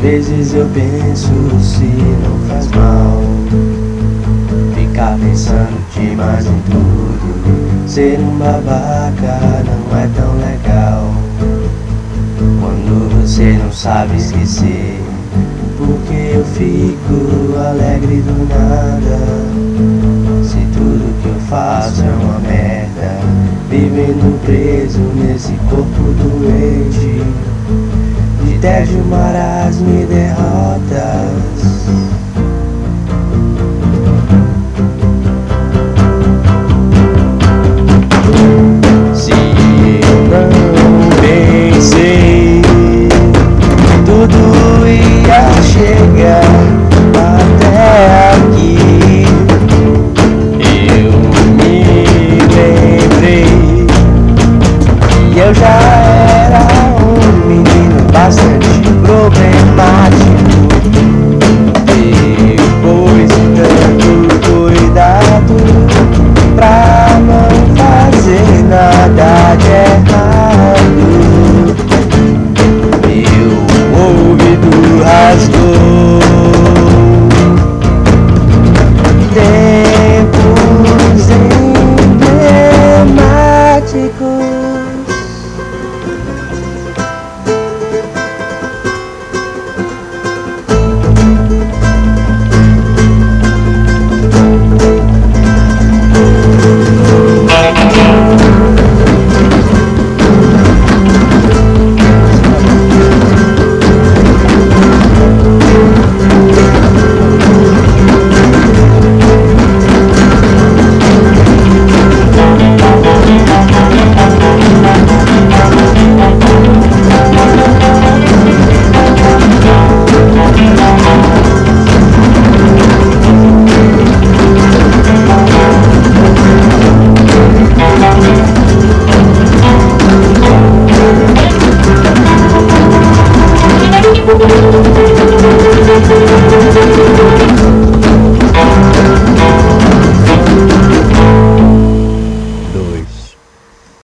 vezes eu penso se não faz mal ficar pensando demais em tudo. Ser um babaca não é tão legal quando você não sabe esquecer. Porque eu fico alegre do nada se tudo que eu faço é uma merda, vivendo preso nesse corpo doente de tédio, marasmo e derrotas. Se eu não pensei, tudo ia chegar até aqui. Eu me lembrei que eu já era um menino bastante problemático. Depois de tanto cuidado pra não fazer nada de errado, meu ouvido rasgou. Tempos emblemáticos.